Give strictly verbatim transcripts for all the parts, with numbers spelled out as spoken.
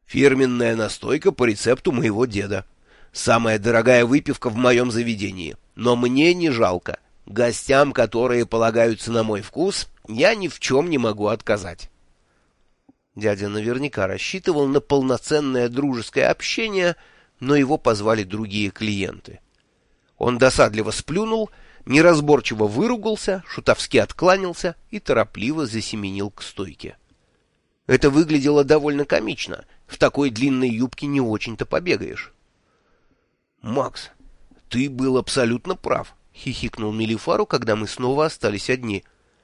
Фирменная настойка по рецепту моего деда. Самая дорогая выпивка в моем заведении. Но мне не жалко. Гостям, которые полагаются на мой вкус, я ни в чем не могу отказать. Дядя наверняка рассчитывал на полноценное дружеское общение, но его позвали другие клиенты. Он досадливо сплюнул, неразборчиво выругался, шутовски откланялся и торопливо засеменил к стойке. Это выглядело довольно комично. В такой длинной юбке не очень-то побегаешь. — Макс, ты был абсолютно прав, — хихикнул Мелифару, когда мы снова остались одни.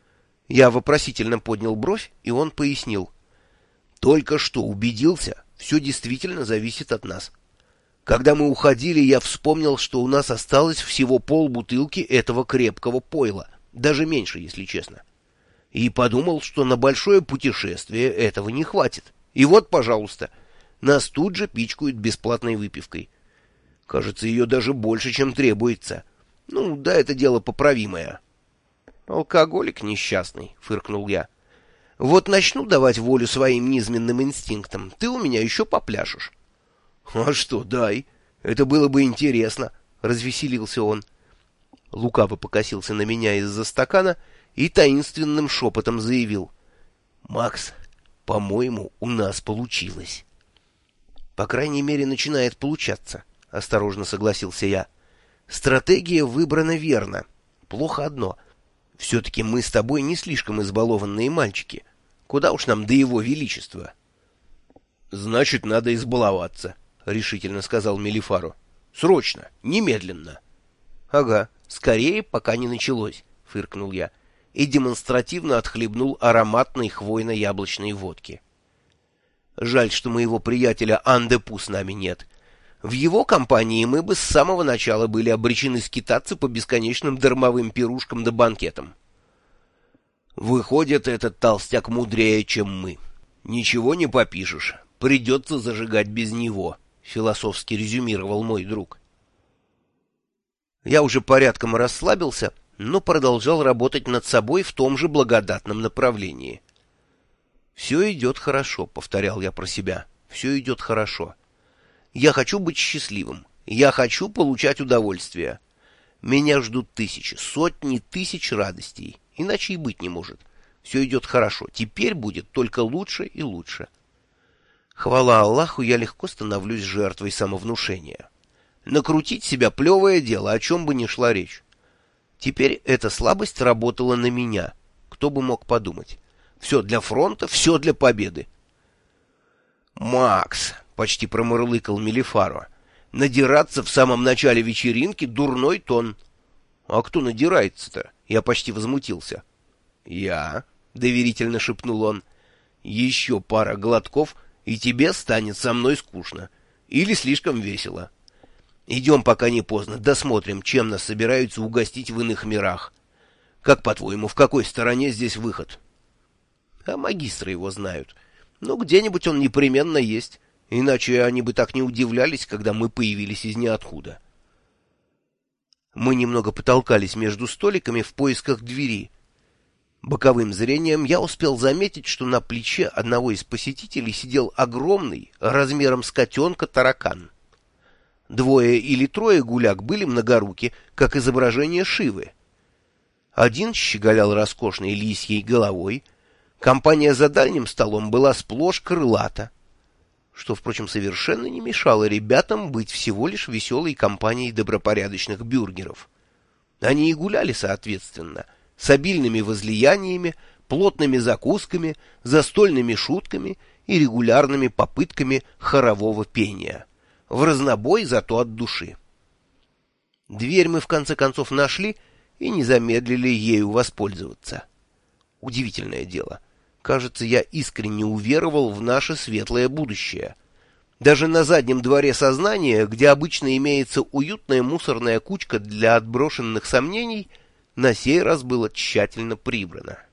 Я вопросительно поднял бровь, и он пояснил. — Только что убедился, все действительно зависит от нас. Когда мы уходили, я вспомнил, что у нас осталось всего полбутылки этого крепкого пойла, даже меньше, если честно. И подумал, что на большое путешествие этого не хватит. И вот, пожалуйста, нас тут же пичкают бесплатной выпивкой. Кажется, ее даже больше, чем требуется. Ну, да, это дело поправимое. — Алкоголик несчастный, — фыркнул я. — Вот начну давать волю своим низменным инстинктам, ты у меня еще попляшешь. — А что, дай. Это было бы интересно, — развеселился он. Лукаво покосился на меня из-за стакана и таинственным шепотом заявил. — Макс, по-моему, у нас получилось. — По крайней мере, начинает получаться, — осторожно согласился я. — Стратегия выбрана верно. Плохо одно. Все-таки мы с тобой не слишком избалованные мальчики. Куда уж нам до его величества? — Значит, надо избаловаться, — решительно сказал Мелифару. — Срочно, немедленно. — Ага, скорее, пока не началось, — фыркнул я и демонстративно отхлебнул ароматной хвойно-яблочной водки. Жаль, что моего приятеля Андепу с нами нет. В его компании мы бы с самого начала были обречены скитаться по бесконечным дармовым пирушкам да банкетам. Выходит, этот толстяк мудрее, чем мы. Ничего не попишешь, придется зажигать без него, — философски резюмировал мой друг. Я уже порядком расслабился, но продолжал работать над собой в том же благодатном направлении. «Все идет хорошо», — повторял я про себя. «Все идет хорошо. Я хочу быть счастливым. Я хочу получать удовольствие. Меня ждут тысячи, сотни тысяч радостей. Иначе и быть не может. Все идет хорошо. Теперь будет только лучше и лучше». Хвала Аллаху, я легко становлюсь жертвой самовнушения. Накрутить себя — плевое дело, о чем бы ни шла речь. Теперь эта слабость работала на меня. Кто бы мог подумать. Все для фронта, все для победы. «Макс», — почти промурлыкал Мелифаро, — «надираться в самом начале вечеринки — дурной тон». «А кто надирается-то?» — я почти возмутился. «Я», — доверительно шепнул он, — «еще пара глотков, и тебе станет со мной скучно. Или слишком весело. Идем, пока не поздно, досмотрим, чем нас собираются угостить в иных мирах. Как, по-твоему, в какой стороне здесь выход?» А магистры его знают. Но где-нибудь он непременно есть, иначе они бы так не удивлялись, когда мы появились из ниоткуда. Мы немного потолкались между столиками в поисках двери. Боковым зрением я успел заметить, что на плече одного из посетителей сидел огромный, размером с котенка, таракан. Двое или трое гуляк были многоруки, как изображение Шивы. Один щеголял роскошной лисьей головой. Компания за дальним столом была сплошь крылата, что, впрочем, совершенно не мешало ребятам быть всего лишь веселой компанией добропорядочных бюргеров. Они и гуляли соответственно, с обильными возлияниями, плотными закусками, застольными шутками и регулярными попытками хорового пения. В разнобой, зато от души. Дверь мы в конце концов нашли и не замедлили ею воспользоваться. Удивительное дело. Кажется, я искренне уверовал в наше светлое будущее. Даже на заднем дворе сознания, где обычно имеется уютная мусорная кучка для отброшенных сомнений, на сей раз было тщательно прибрано.